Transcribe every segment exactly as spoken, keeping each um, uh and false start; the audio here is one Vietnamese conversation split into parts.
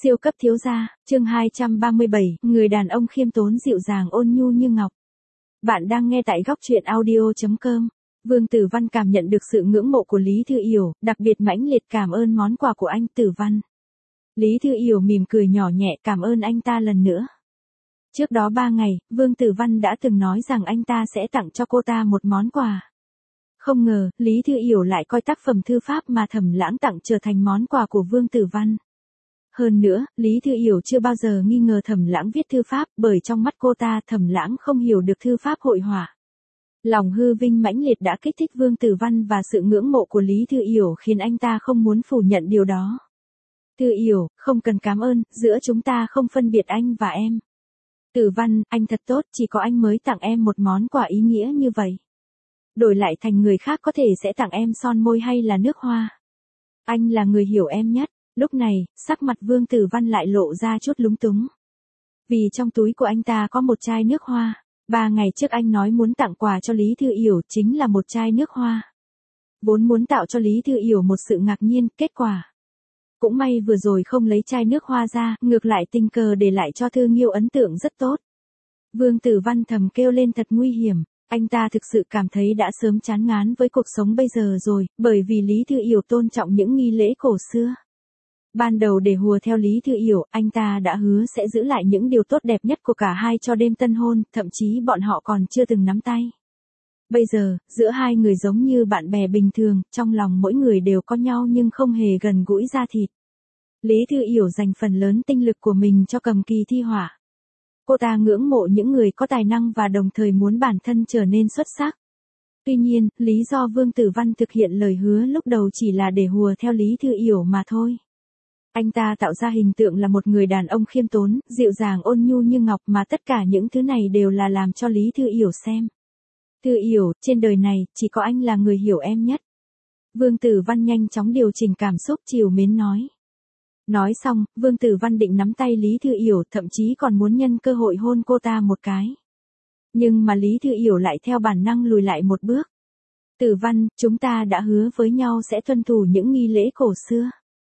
Siêu cấp thiếu gia, chương hai trăm ba mươi bảy, người đàn ông khiêm tốn dịu dàng ôn nhu như ngọc. Bạn đang nghe tại góc truyện audio chấm com. Vương Tử Văn cảm nhận được sự ngưỡng mộ của Lý Thư Yểu, đặc biệt mãnh liệt cảm ơn món quà của anh Tử Văn. Lý Thư Yểu mỉm cười nhỏ nhẹ cảm ơn anh ta lần nữa. Trước đó ba ngày, Vương Tử Văn đã từng nói rằng anh ta sẽ tặng cho cô ta một món quà. Không ngờ, Lý Thư Yểu lại coi tác phẩm thư pháp mà Thẩm Lãng tặng trở thành món quà của Vương Tử Văn. Hơn nữa, Lý Thư Yểu chưa bao giờ nghi ngờ Thẩm Lãng viết thư pháp, bởi trong mắt cô ta Thẩm Lãng không hiểu được thư pháp hội họa. Lòng hư vinh mãnh liệt đã kích thích Vương Tử Văn và sự ngưỡng mộ của Lý Thư Yểu khiến anh ta không muốn phủ nhận điều đó. Thư Yểu, không cần cảm ơn, giữa chúng ta không phân biệt anh và em. Tử Văn, anh thật tốt, chỉ có anh mới tặng em một món quà ý nghĩa như vậy. Đổi lại thành người khác có thể sẽ tặng em son môi hay là nước hoa. Anh là người hiểu em nhất. Lúc này, sắc mặt Vương Tử Văn lại lộ ra chút lúng túng. Vì trong túi của anh ta có một chai nước hoa. Ba ngày trước anh nói muốn tặng quà cho Lý Thư Yểu chính là một chai nước hoa. Vốn muốn tạo cho Lý Thư Yểu một sự ngạc nhiên, kết quả. Cũng may vừa rồi không lấy chai nước hoa ra, ngược lại tình cờ để lại cho Thư Nghiêu ấn tượng rất tốt. Vương Tử Văn thầm kêu lên thật nguy hiểm. Anh ta thực sự cảm thấy đã sớm chán ngán với cuộc sống bây giờ rồi, bởi vì Lý Thư Yểu tôn trọng những nghi lễ cổ xưa. Ban đầu để hùa theo Lý Thư Yểu, anh ta đã hứa sẽ giữ lại những điều tốt đẹp nhất của cả hai cho đêm tân hôn, thậm chí bọn họ còn chưa từng nắm tay. Bây giờ, giữa hai người giống như bạn bè bình thường, trong lòng mỗi người đều có nhau nhưng không hề gần gũi da thịt. Lý Thư Yểu dành phần lớn tinh lực của mình cho cầm kỳ thi họa. Cô ta ngưỡng mộ những người có tài năng và đồng thời muốn bản thân trở nên xuất sắc. Tuy nhiên, lý do Vương Tử Văn thực hiện lời hứa lúc đầu chỉ là để hùa theo Lý Thư Yểu mà thôi. Anh ta tạo ra hình tượng là một người đàn ông khiêm tốn, dịu dàng ôn nhu như ngọc mà tất cả những thứ này đều là làm cho Lý Thư Yểu xem. Thư Yểu, trên đời này, chỉ có anh là người hiểu em nhất. Vương Tử Văn nhanh chóng điều chỉnh cảm xúc trìu mến nói. Nói xong, Vương Tử Văn định nắm tay Lý Thư Yểu, thậm chí còn muốn nhân cơ hội hôn cô ta một cái. Nhưng mà Lý Thư Yểu lại theo bản năng lùi lại một bước. Tử Văn, chúng ta đã hứa với nhau sẽ tuân thủ những nghi lễ cổ xưa.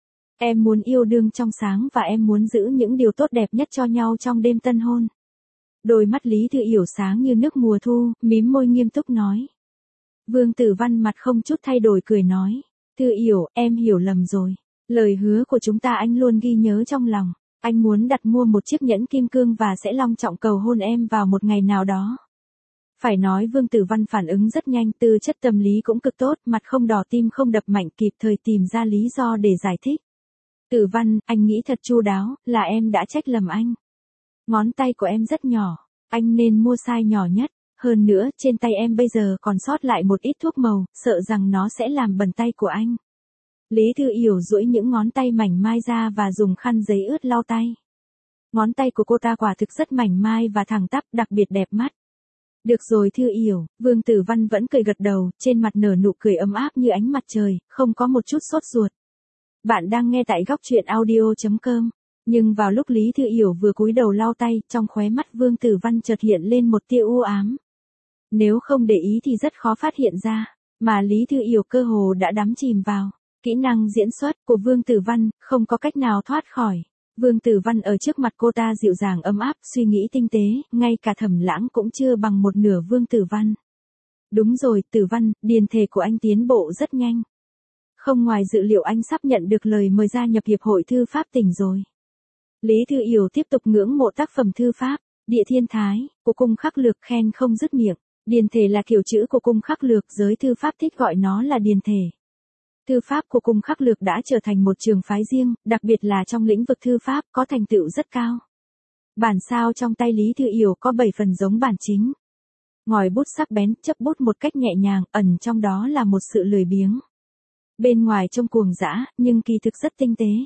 Em muốn yêu đương trong sáng và em muốn giữ những điều tốt đẹp nhất cho nhau trong đêm tân hôn. Đôi mắt Lý Thư Yểu sáng như nước mùa thu, mím môi nghiêm túc nói. Vương Tử Văn mặt không chút thay đổi cười nói. Thư Yểu, em hiểu lầm rồi. Lời hứa của chúng ta anh luôn ghi nhớ trong lòng. Anh muốn đặt mua một chiếc nhẫn kim cương và sẽ long trọng cầu hôn em vào một ngày nào đó. Phải nói Vương Tử Văn phản ứng rất nhanh, tư chất tâm lý cũng cực tốt, mặt không đỏ tim không đập mạnh, kịp thời tìm ra lý do để giải thích. Tử Văn, anh nghĩ thật chu đáo, là em đã trách lầm anh. Ngón tay của em rất nhỏ, anh nên mua size nhỏ nhất. Hơn nữa, trên tay em bây giờ còn sót lại một ít thuốc màu, sợ rằng nó sẽ làm bẩn tay của anh. Lý Thư Yểu duỗi những ngón tay mảnh mai ra và dùng khăn giấy ướt lau tay. Ngón tay của cô ta quả thực rất mảnh mai và thẳng tắp, đặc biệt đẹp mắt. Được rồi Thư Yểu, Vương Tử Văn vẫn cười gật đầu, trên mặt nở nụ cười ấm áp như ánh mặt trời, không có một chút sốt ruột. Bạn đang nghe tại góc truyện audio chấm com. Nhưng vào lúc Lý Thư Yểu vừa cúi đầu lau tay, trong khóe mắt Vương Tử Văn chợt hiện lên một tia u ám. Nếu không để ý thì rất khó phát hiện ra, mà Lý Thư Yểu cơ hồ đã đắm chìm vào. Kỹ năng diễn xuất của Vương Tử Văn, không có cách nào thoát khỏi. Vương Tử Văn ở trước mặt cô ta dịu dàng ấm áp, suy nghĩ tinh tế, ngay cả Thẩm Lãng cũng chưa bằng một nửa Vương Tử Văn. Đúng rồi, Tử Văn, điền thể của anh tiến bộ rất nhanh. Không ngoài dự liệu anh sắp nhận được lời mời gia nhập Hiệp hội Thư pháp tỉnh rồi. Lý Thư Yểu tiếp tục ngưỡng mộ tác phẩm thư pháp, Địa Thiên Thái, của Cung Khắc Lược khen không dứt miệng. Điền thể là kiểu chữ của Cung Khắc Lược, giới thư pháp thích gọi nó là điền thể. Thư pháp của Cung Khắc Lược đã trở thành một trường phái riêng, đặc biệt là trong lĩnh vực thư pháp có thành tựu rất cao. Bản sao trong tay Lý Thư Yểu có bảy phần giống bản chính. Ngòi bút sắc bén, chấp bút một cách nhẹ nhàng, ẩn trong đó là một sự lười biếng. Bên ngoài trông cuồng dã, nhưng kỳ thực rất tinh tế.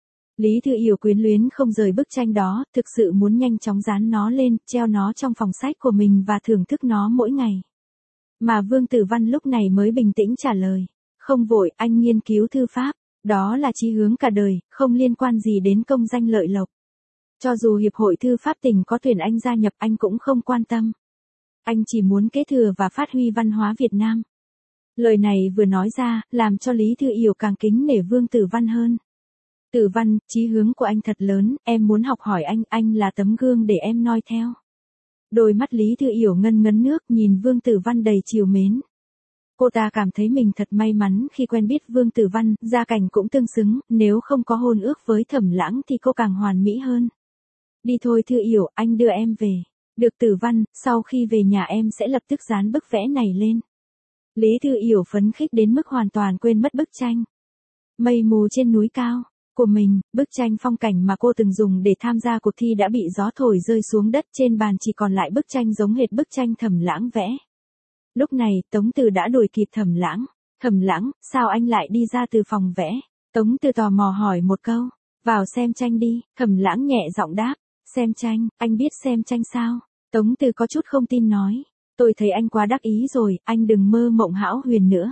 Lý Thư Yểu quyến luyến không rời bức tranh đó, thực sự muốn nhanh chóng dán nó lên, treo nó trong phòng sách của mình và thưởng thức nó mỗi ngày. Mà Vương Tử Văn lúc này mới bình tĩnh trả lời. Không vội, anh nghiên cứu thư pháp, đó là chí hướng cả đời, không liên quan gì đến công danh lợi lộc. Cho dù Hiệp hội Thư pháp tỉnh có tuyển anh gia nhập anh cũng không quan tâm. Anh chỉ muốn kế thừa và phát huy văn hóa Việt Nam. Lời này vừa nói ra, làm cho Lý Thư Yểu càng kính nể Vương Tử Văn hơn. Tử Văn, chí hướng của anh thật lớn, em muốn học hỏi anh, anh là tấm gương để em noi theo. Đôi mắt Lý Thư Yểu ngân ngấn nước nhìn Vương Tử Văn đầy trìu mến. Cô ta cảm thấy mình thật may mắn khi quen biết Vương Tử Văn, gia cảnh cũng tương xứng, nếu không có hôn ước với Thẩm Lãng thì cô càng hoàn mỹ hơn. Đi thôi Thư Yểu, anh đưa em về. Được Tử Văn, sau khi về nhà em sẽ lập tức dán bức vẽ này lên. Lý Thư Yểu phấn khích đến mức hoàn toàn quên mất bức tranh. Mây mù trên núi cao của mình, bức tranh phong cảnh mà cô từng dùng để tham gia cuộc thi đã bị gió thổi rơi xuống đất, trên bàn chỉ còn lại bức tranh giống hệt bức tranh Thẩm Lãng vẽ. Lúc này, Tống Từ đã đuổi kịp Thẩm Lãng. Thẩm Lãng, sao anh lại đi ra từ phòng vẽ? Tống Từ tò mò hỏi một câu. Vào xem tranh đi, Thẩm Lãng nhẹ giọng đáp. Xem tranh, anh biết xem tranh sao? Tống Từ có chút không tin nói. Tôi thấy anh quá đắc ý rồi, anh đừng mơ mộng hão huyền nữa.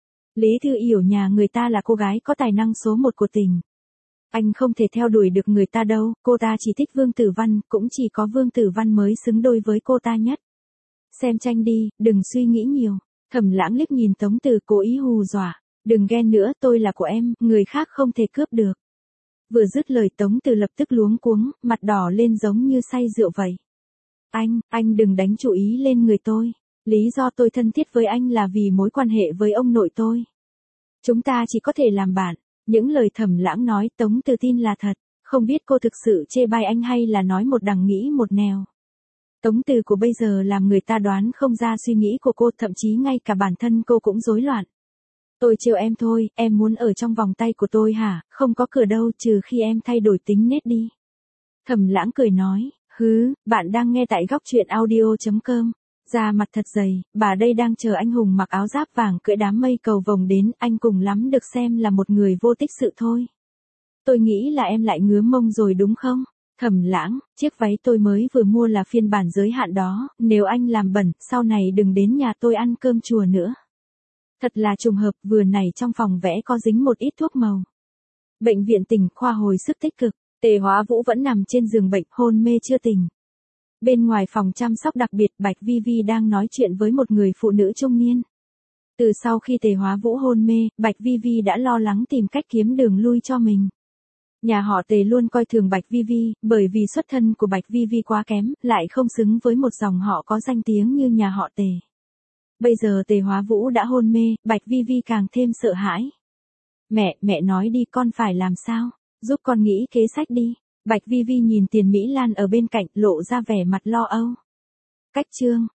Lý Thư Yểu nhà người ta là cô gái có tài năng số một của tỉnh. Anh không thể theo đuổi được người ta đâu, cô ta chỉ thích Vương Tử Văn, cũng chỉ có Vương Tử Văn mới xứng đôi với cô ta nhất. Xem tranh đi, đừng suy nghĩ nhiều. Thẩm Lãng liếc nhìn Tống Từ cố ý hù dọa. Đừng ghen nữa, tôi là của em, người khác không thể cướp được. Vừa dứt lời Tống Từ lập tức luống cuống, mặt đỏ lên giống như say rượu vậy. Anh, anh đừng đánh chú ý lên người tôi. Lý do tôi thân thiết với anh là vì mối quan hệ với ông nội tôi. Chúng ta chỉ có thể làm bạn. Những lời Thẩm Lãng nói Tống Từ tin là thật. Không biết cô thực sự chê bai anh hay là nói một đằng nghĩ một nẻo. Tống Từ của bây giờ làm người ta đoán không ra suy nghĩ của cô, thậm chí ngay cả bản thân cô cũng rối loạn. Tôi trêu em thôi, em muốn ở trong vòng tay của tôi hả? Không có cửa đâu trừ khi em thay đổi tính nết đi. Thẩm Lãng cười nói, hứ, bạn đang nghe tại góc truyện audio chấm com. Da mặt thật dày, bà đây đang chờ anh hùng mặc áo giáp vàng cưỡi đám mây cầu vồng đến, anh cùng lắm được xem là một người vô tích sự thôi. Tôi nghĩ là em lại ngứa mông rồi đúng không? Thẩm Lãng, chiếc váy tôi mới vừa mua là phiên bản giới hạn đó, nếu anh làm bẩn, sau này đừng đến nhà tôi ăn cơm chùa nữa. Thật là trùng hợp, vừa nãy trong phòng vẽ có dính một ít thuốc màu. Bệnh viện tỉnh, khoa hồi sức tích cực, Tề Hóa Vũ vẫn nằm trên giường bệnh, hôn mê chưa tỉnh. Bên ngoài phòng chăm sóc đặc biệt, Bạch Vi Vi đang nói chuyện với một người phụ nữ trung niên. Từ sau khi Tề Hóa Vũ hôn mê, Bạch Vi Vi đã lo lắng tìm cách kiếm đường lui cho mình. Nhà họ Tề luôn coi thường Bạch Vi Vi, bởi vì xuất thân của Bạch Vi Vi quá kém, lại không xứng với một dòng họ có danh tiếng như nhà họ Tề. Bây giờ Tề Hóa Vũ đã hôn mê, Bạch Vi Vi càng thêm sợ hãi. Mẹ, mẹ nói đi, con phải làm sao? Giúp con nghĩ kế sách đi. Bạch Vi Vi nhìn Tiền Mỹ Lan ở bên cạnh, lộ ra vẻ mặt lo âu. Cách chương